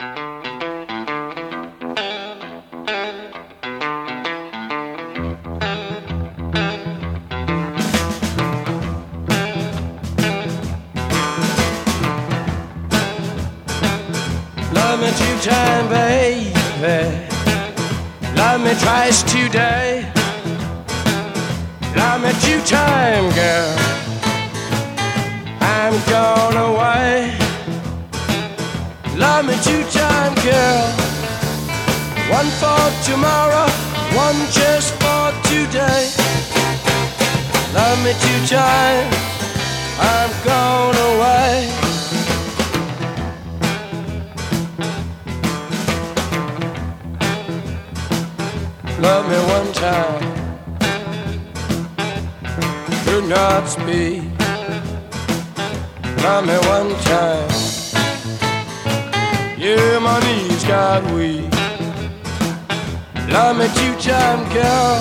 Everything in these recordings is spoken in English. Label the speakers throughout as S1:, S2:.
S1: Love me 2 times, baby. Love me twice today. Love me 2 times, girl. I'm gone away. Love me 2 times, girl. 1 for tomorrow, 1 just for today. Love me 2 times, I'm gone away. Love me 1 time, could not speak. Love me 1 time, yeah, my knees got weak. Love me 2 times, girl.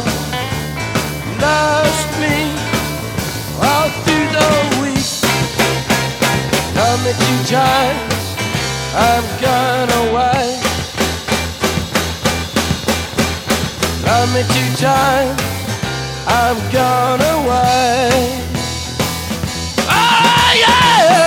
S1: Lost me all through the week. Love me 2 times, I'm gone away. Love me 2 times, I'm gone away. Oh yeah!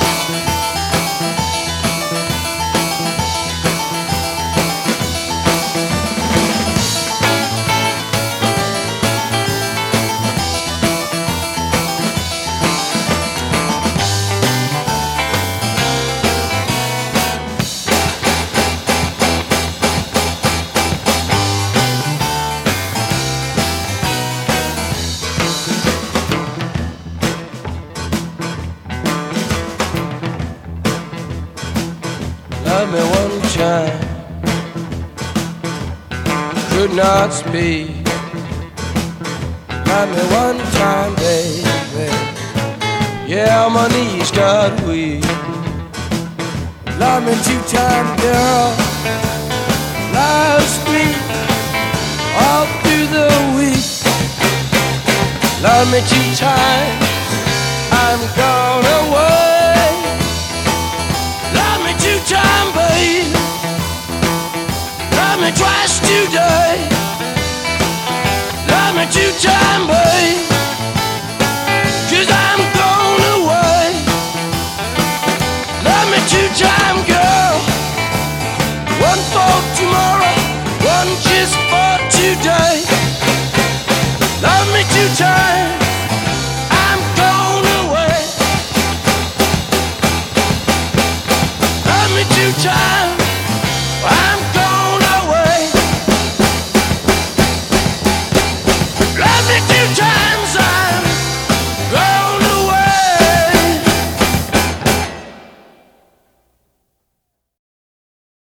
S1: Love me 1 time, could not speak. Love me 1 time, baby. Yeah, my knees got weak. Love me 2 times, girl. Lost me all through the week. Love me 2 times, I'm gone away. Love me 2 times, babe. Love me twice today. Love me 2 times, babe.